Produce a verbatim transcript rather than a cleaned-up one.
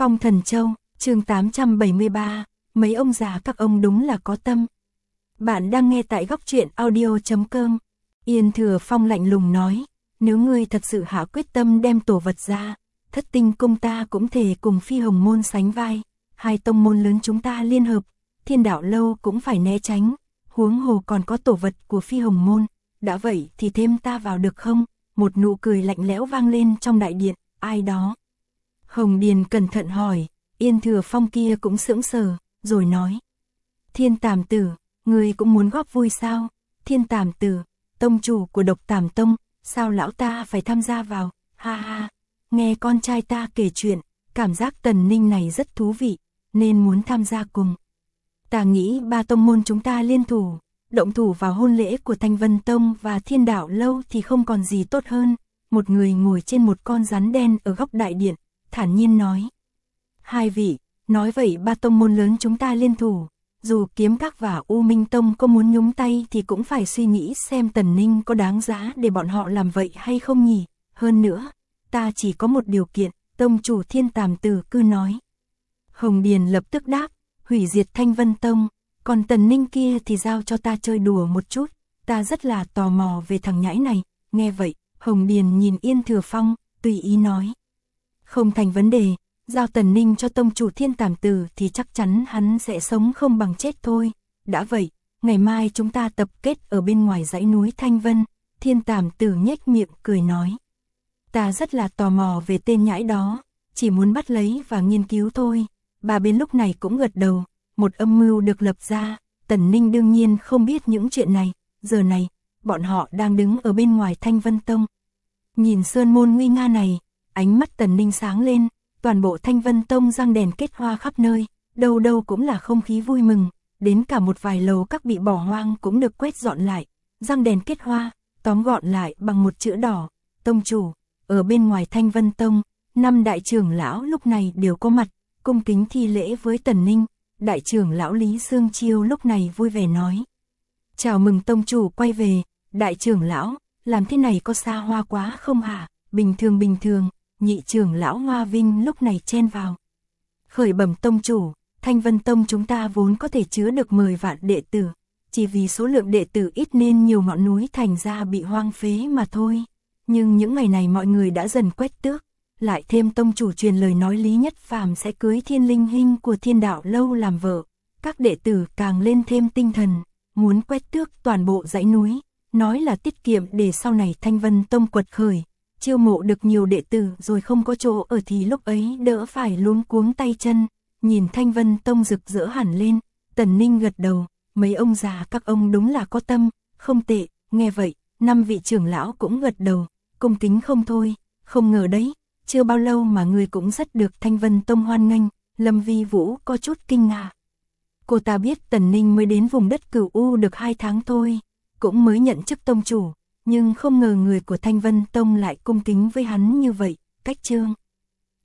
Phong Thần Châu, chương tám trăm bảy mươi ba, mấy ông già các ông đúng là có tâm. Bạn đang nghe tại góc truyện audio chấm com. Yên Thừa Phong lạnh lùng nói, nếu ngươi thật sự hạ quyết tâm đem tổ vật ra, Thất Tinh Cung ta cũng thể cùng Phi Hồng Môn sánh vai, hai tông môn lớn chúng ta liên hợp, Thiên Đạo Lâu cũng phải né tránh, huống hồ còn có tổ vật của Phi Hồng Môn, đã vậy thì thêm ta vào được không? Một nụ cười lạnh lẽo vang lên trong đại điện, ai đó? Hồng Điền cẩn thận hỏi, Yên Thừa Phong kia cũng sững sờ, rồi nói. Thiên Tàm Tử, ngươi cũng muốn góp vui sao? Thiên Tàm Tử, tông chủ của Độc Tàm Tông, sao lão ta phải tham gia vào? Ha ha, nghe con trai ta kể chuyện, cảm giác Tần Ninh này rất thú vị, nên muốn tham gia cùng. Ta nghĩ ba tông môn chúng ta liên thủ, động thủ vào hôn lễ của Thanh Vân Tông và Thiên Đạo Lâu thì không còn gì tốt hơn. Một người ngồi trên một con rắn đen ở góc đại điện, thản nhiên nói. Hai vị, nói vậy ba tông môn lớn chúng ta liên thủ, dù Kiếm Các và U Minh Tông có muốn nhúng tay thì cũng phải suy nghĩ xem Tần Ninh có đáng giá để bọn họ làm vậy hay không nhỉ. Hơn nữa, ta chỉ có một điều kiện, tông chủ Thiên Tàm Tử cứ nói. Hồng Điền lập tức đáp, hủy diệt Thanh Vân Tông, còn Tần Ninh kia thì giao cho ta chơi đùa một chút, ta rất là tò mò về thằng nhãi này. Nghe vậy, Hồng Điền nhìn Yên Thừa Phong, tùy ý nói. Không thành vấn đề, giao Tần Ninh cho tông chủ Thiên Tàm Tử thì chắc chắn hắn sẽ sống không bằng chết thôi. Đã vậy, ngày mai chúng ta tập kết ở bên ngoài dãy núi Thanh Vân. Thiên Tàm Tử nhếch miệng cười nói. Ta rất là tò mò về tên nhãi đó, chỉ muốn bắt lấy và nghiên cứu thôi. Ba bên lúc này cũng gật đầu, một âm mưu được lập ra, Tần Ninh đương nhiên không biết những chuyện này. Giờ này, bọn họ đang đứng ở bên ngoài Thanh Vân Tông. Nhìn sơn môn nguy nga này, ánh mắt Tần Ninh sáng lên, toàn bộ Thanh Vân Tông răng đèn kết hoa khắp nơi, đâu đâu cũng là không khí vui mừng, đến cả một vài lầu các bị bỏ hoang cũng được quét dọn lại, răng đèn kết hoa, tóm gọn lại bằng một chữ đỏ, tông chủ. Ở bên ngoài Thanh Vân Tông, năm đại trưởng lão lúc này đều có mặt, cung kính thi lễ với Tần Ninh. Đại trưởng lão Lý Sương Chiêu lúc này vui vẻ nói. Chào mừng tông chủ quay về, đại trưởng lão, làm thế này có xa hoa quá không hả? Bình thường bình thường, nhị trưởng lão Hoa Vinh lúc này chen vào. Khởi bẩm tông chủ, Thanh Vân Tông chúng ta vốn có thể chứa được mười vạn đệ tử, chỉ vì số lượng đệ tử ít nên nhiều ngọn núi thành ra bị hoang phế mà thôi. Nhưng những ngày này mọi người đã dần quét tước, lại thêm tông chủ truyền lời nói Lý Nhất Phàm sẽ cưới Thiên Linh Hinh của Thiên Đạo Lâu làm vợ, các đệ tử càng lên thêm tinh thần, muốn quét tước toàn bộ dãy núi, nói là tiết kiệm để sau này Thanh Vân Tông quật khởi, chiêu mộ được nhiều đệ tử rồi không có chỗ ở thì lúc ấy đỡ phải luống cuống tay chân. Nhìn Thanh Vân Tông rực rỡ hẳn lên, Tần Ninh gật đầu, mấy ông già các ông đúng là có tâm, không tệ. Nghe vậy, năm vị trưởng lão cũng gật đầu, cung kính không thôi. Không ngờ đấy, chưa bao lâu mà người cũng rất được Thanh Vân Tông hoan nghênh. Lâm Vi Vũ có chút kinh ngạc. Cô ta biết Tần Ninh mới đến vùng đất Cửu U được hai tháng thôi, cũng mới nhận chức tông chủ, nhưng không ngờ người của Thanh Vân Tông lại cung kính với hắn như vậy. Cách chương